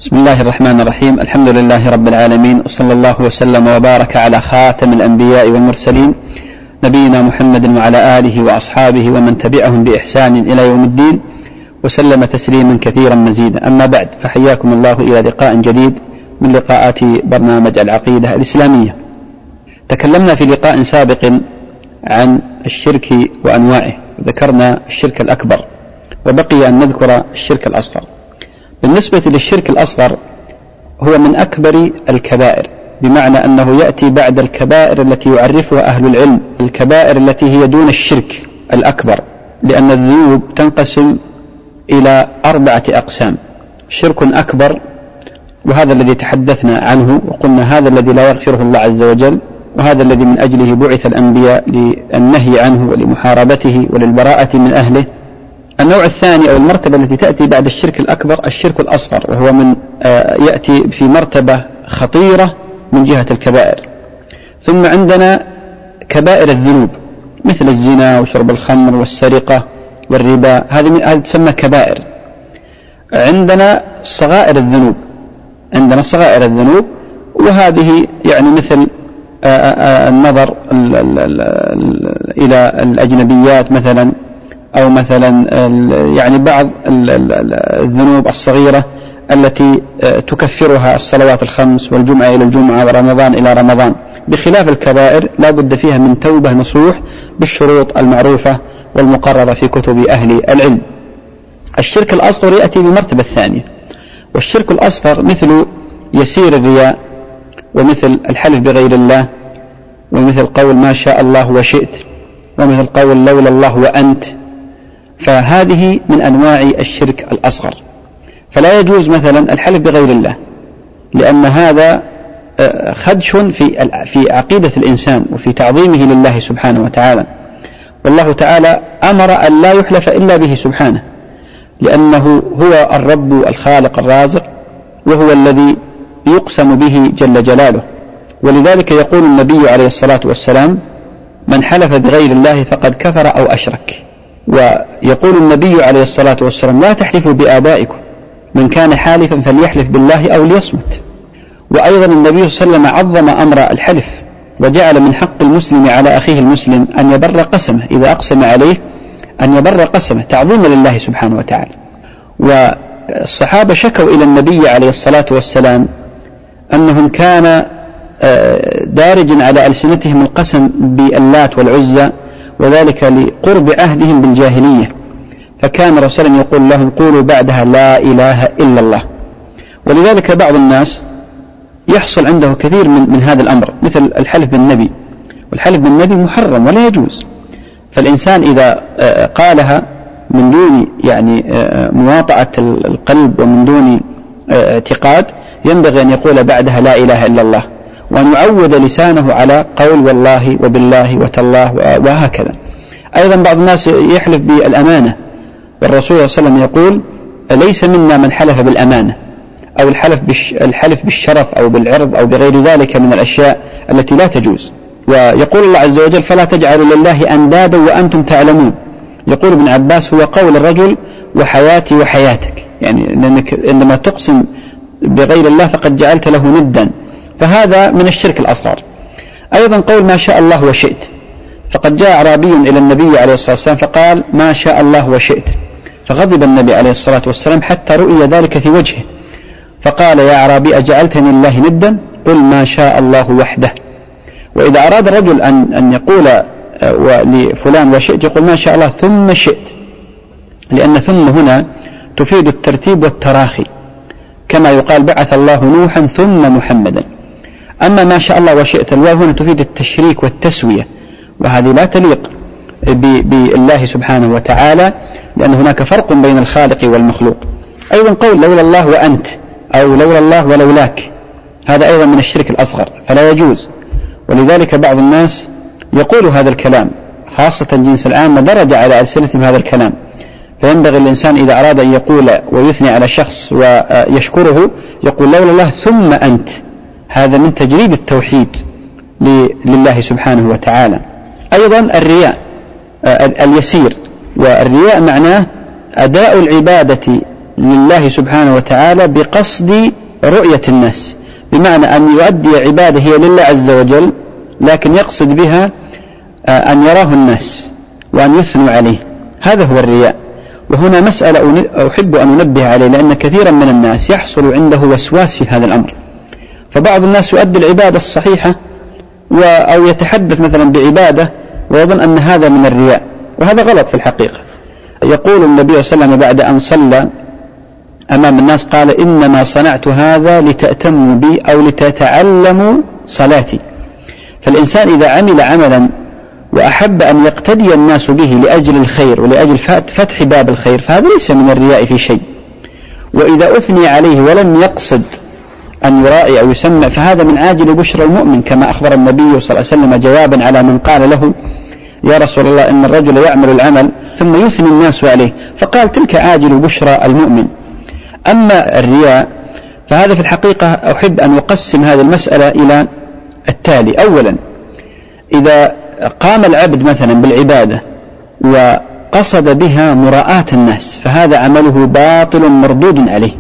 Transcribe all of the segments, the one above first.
بسم الله الرحمن الرحيم. الحمد لله رب العالمين، وصلى الله وسلم وبارك على خاتم الأنبياء والمرسلين نبينا محمد وعلى آله وأصحابه ومن تبعهم بإحسان إلى يوم الدين، وسلم تسليما كثيرا مزيدا. أما بعد، فحياكم الله إلى لقاء جديد من لقاءات برنامج العقيدة الإسلامية. تكلمنا في لقاء سابق عن الشرك وأنواعه، ذكرنا الشرك الأكبر، وبقي أن نذكر الشرك الأصغر. بالنسبة للشرك الأصغر هو من أكبر الكبائر، بمعنى أنه يأتي بعد الكبائر التي يعرفها أهل العلم، الكبائر التي هي دون الشرك الأكبر، لأن الذنوب تنقسم إلى 4 أقسام: شرك أكبر، وهذا الذي تحدثنا عنه وقلنا هذا الذي لا يغفره الله عز وجل، وهذا الذي من أجله بعث الأنبياء للنهي عنه ولمحاربته وللبراءة من أهله. النوع الثاني أو المرتبة التي تأتي بعد الشرك الأكبر الشرك الأصغر، وهو من يأتي في مرتبة خطيرة من جهة الكبائر. ثم عندنا كبائر الذنوب مثل الزنا وشرب الخمر والسرقة والربا، هذه تسمى كبائر. عندنا صغائر الذنوب، وهذه يعني مثل النظر إلى الأجنبيات مثلا، أو مثلا يعني بعض الذنوب الصغيرة التي تكفرها الصلوات الخمس والجمعة إلى الجمعة ورمضان إلى رمضان، بخلاف الكبائر لا بد فيها من توبة نصوح بالشروط المعروفة والمقررة في كتب أهل العلم. الشرك الأصغر يأتي بالمرتبة الثانية، والشرك الأصغر مثل يسير الرياء، ومثل الحلف بغير الله، ومثل قول ما شاء الله وشئت، ومثل قول لولا الله وأنت، فهذه من أنواع الشرك الأصغر. فلا يجوز مثلا الحلف بغير الله، لأن هذا خدش في عقيدة الإنسان وفي تعظيمه لله سبحانه وتعالى، والله تعالى أمر أن لا يحلف إلا به سبحانه، لأنه هو الرب الخالق الرازق، وهو الذي يقسم به جل جلاله. ولذلك يقول النبي عليه الصلاة والسلام: من حلف بغير الله فقد كفر أو أشرك. ويقول النبي عليه الصلاة والسلام: لا تحلفوا بآبائكم، من كان حالفا فليحلف بالله أو ليصمت. وأيضا النبي صلى الله عليه وسلم عظم أمر الحلف، وجعل من حق المسلم على أخيه المسلم أن يبر قسمه إذا أقسم عليه، أن يبر قسمه تعظيما لله سبحانه وتعالى. والصحابة شكوا إلى النبي عليه الصلاة والسلام أنهم كان دارج على ألسنتهم القسم باللات والعزى، وذلك لقرب عهدهم بالجاهلية، فكان رسولا يقول لهم: قولوا بعدها لا إله إلا الله. ولذلك بعض الناس يحصل عنده كثير من هذا الأمر، مثل الحلف بالنبي، والحلف بالنبي محرم ولا يجوز. فالإنسان إذا قالها من دون يعني مواطأة القلب ومن دون اعتقاد، ينبغي أن يقول بعدها لا إله إلا الله، وأن يعود لسانه على قول والله وبالله وتالله وهكذا. أيضا بعض الناس يحلف بالأمانة، والرسول صلى الله عليه وسلم يقول: ليس منا من حلف بالأمانة، أو الحلف بالشرف أو بالعرض أو بغير ذلك من الأشياء التي لا تجوز. ويقول الله عز وجل: فلا تجعلوا لله أندادا وأنتم تعلمون. يقول ابن عباس: هو قول الرجل وحياتي وحياتك، يعني لأنك عندما تقسم بغير الله فقد جعلت له ندا، فهذا من الشرك الأصغر. أيضا قول ما شاء الله وشئت، فقد جاء أعرابي إلى النبي عليه الصلاة والسلام فقال: ما شاء الله وشئت، فغضب النبي عليه الصلاة والسلام حتى رؤي ذلك في وجهه، فقال: يا أعرابي أجعلتني الله ندا؟ قل ما شاء الله وحده. وإذا أراد الرجل أن يقول لفلان وشئت، يقول ما شاء الله ثم شئت، لأن ثم هنا تفيد الترتيب والتراخي، كما يقال: بعث الله نوحا ثم محمدا. أما ما شاء الله وشئت، الواو هنا تفيد التشريك والتسوية، وهذه لا تليق بالله سبحانه وتعالى، لأن هناك فرق بين الخالق والمخلوق. أيضا قول لولا الله وأنت، أو لولا الله ولولاك، هذا أيضا من الشرك الأصغر، فلا يجوز. ولذلك بعض الناس يقول هذا الكلام، خاصة جنس العامة درج على ألسنتهم هذا الكلام. فينبغي الإنسان إذا أراد أن يقول ويثني على شخص ويشكره يقول لولا الله ثم أنت، هذا من تجريد التوحيد لله سبحانه وتعالى. أيضا الرياء اليسير، والرياء معناه أداء العبادة لله سبحانه وتعالى بقصد رؤية الناس، بمعنى أن يؤدي عبادة هي لله عز وجل لكن يقصد بها أن يراه الناس وأن يثنوا عليه. هذا هو الرياء. وهنا مسألة أحب أن أنبه عليه، لأن كثيرا من الناس يحصل عنده وسواس في هذا الأمر، فبعض الناس يؤدي العبادة الصحيحة أو يتحدث مثلا بعبادة ويظن أن هذا من الرياء، وهذا غلط في الحقيقة. يقول النبي صلى الله عليه وسلم بعد أن صلى أمام الناس قال: إنما صنعت هذا لتأتموا بي أو لتتعلموا صلاتي. فالإنسان إذا عمل عملا وأحب أن يقتدي الناس به لأجل الخير ولأجل فتح باب الخير، فهذا ليس من الرياء في شيء. وإذا أثني عليه ولم يقصد أن يرائي أو يسمع، فهذا من عاجل بشرى المؤمن، كما أخبر النبي صلى الله عليه وسلم جوابا على من قال له: يا رسول الله إن الرجل يعمل العمل ثم يثني الناس عليه، فقال: تلك عاجل بشرى المؤمن. أما الرياء فهذا في الحقيقة أحب أن أقسم هذه المسألة إلى التالي: أولا، إذا قام العبد مثلا بالعبادة وقصد بها مراءاة الناس فهذا عمله باطل مردود عليه.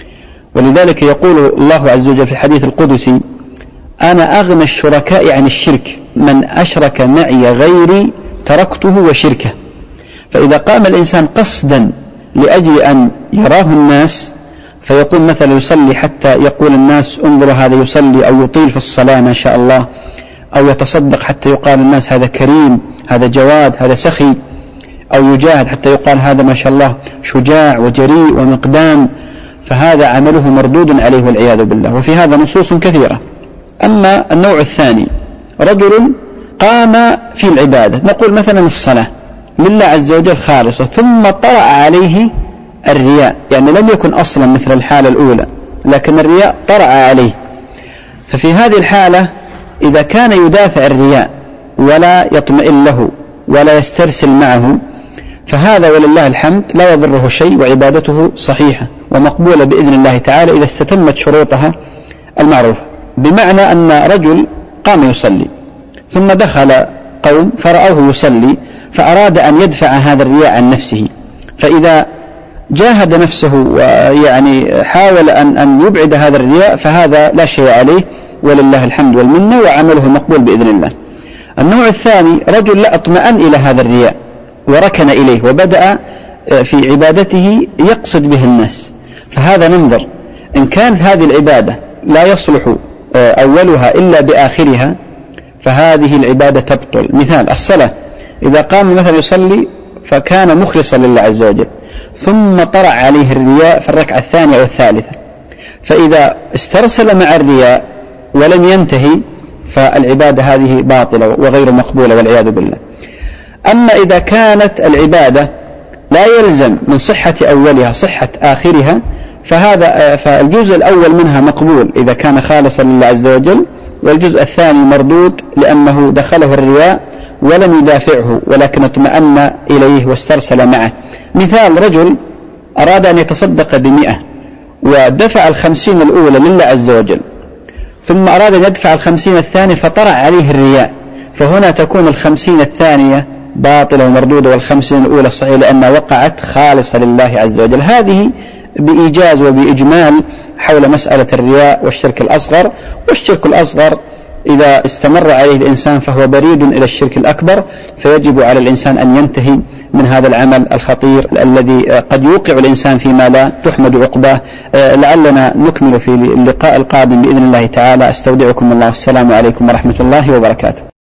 ولذلك يقول الله عز وجل في الحديث القدسي: أنا أغنى الشركاء عن الشرك، من أشرك معي غيري تركته وشركه. فإذا قام الإنسان قصدا لأجل أن يراه الناس، فيقوم مثلا يصلي حتى يقول الناس: انظروا هذا يصلي، أو يطيل في الصلاة ما شاء الله، أو يتصدق حتى يقال الناس هذا كريم، هذا جواد، هذا سخي، أو يجاهد حتى يقال هذا ما شاء الله شجاع وجريء ومقدام، فهذا عمله مردود عليه والعياذ بالله. وفي هذا نصوص كثيرة. أما النوع الثاني، رجل قام في العبادة، نقول مثلا الصلاة لله عز وجل خالصة، ثم طرأ عليه الرياء، يعني لم يكن أصلا مثل الحالة الأولى لكن الرياء طرأ عليه. ففي هذه الحالة إذا كان يدافع الرياء ولا يطمئن له ولا يسترسل معه، فهذا ولله الحمد لا يضره شيء، وعبادته صحيحة ومقبولة بإذن الله تعالى إذا استتمت شروطها المعروفة. بمعنى أن رجل قام يصلي ثم دخل قوم فرأوه يصلي فأراد أن يدفع هذا الرياء عن نفسه، فإذا جاهد نفسه ويعني حاول أن يبعد هذا الرياء فهذا لا شيء عليه ولله الحمد والمنة، وعمله مقبول بإذن الله. النوع الثاني، رجل لا اطمأن إلى هذا الرياء وركن إليه وبدأ في عبادته يقصد به الناس، فهذا ننظر إن كانت هذه العبادة لا يصلح أولها إلا بآخرها فهذه العبادة تبطل. مثال الصلاة، إذا قام مثلا يصلي فكان مخلصا لله عز وجل ثم طرأ عليه الرياء في الركعة الثانية أو الثالثة، فإذا استرسل مع الرياء ولم ينتهي فالعبادة هذه باطلة وغير مقبولة والعياذ بالله. أما إذا كانت العبادة لا يلزم من صحة أولها صحة آخرها فالجزء الأول منها مقبول إذا كان خالصا لله عز وجل، والجزء الثاني مردود لأنه دخله الرياء ولم يدافعه ولكن اطمأن إليه واسترسل معه. مثال رجل أراد أن يتصدق ب100 ودفع 50 الأولى لله عز وجل، ثم أراد أن يدفع 50 الثانية فطرأ عليه الرياء، فهنا تكون 50 الثانية باطلة ومردودة وال50 الأولى صحيحة لأنها وقعت خالصة لله عز وجل. هذه بإيجاز وبإجمال حول مسألة الرياء والشرك الأصغر. والشرك الأصغر إذا استمر عليه الإنسان فهو بريد إلى الشرك الأكبر، فيجب على الإنسان أن ينتهي من هذا العمل الخطير الذي قد يوقع الإنسان فيما لا تحمد عقباه. لعلنا نكمل في اللقاء القادم بإذن الله تعالى. أستودعكم الله، السلام عليكم ورحمة الله وبركاته.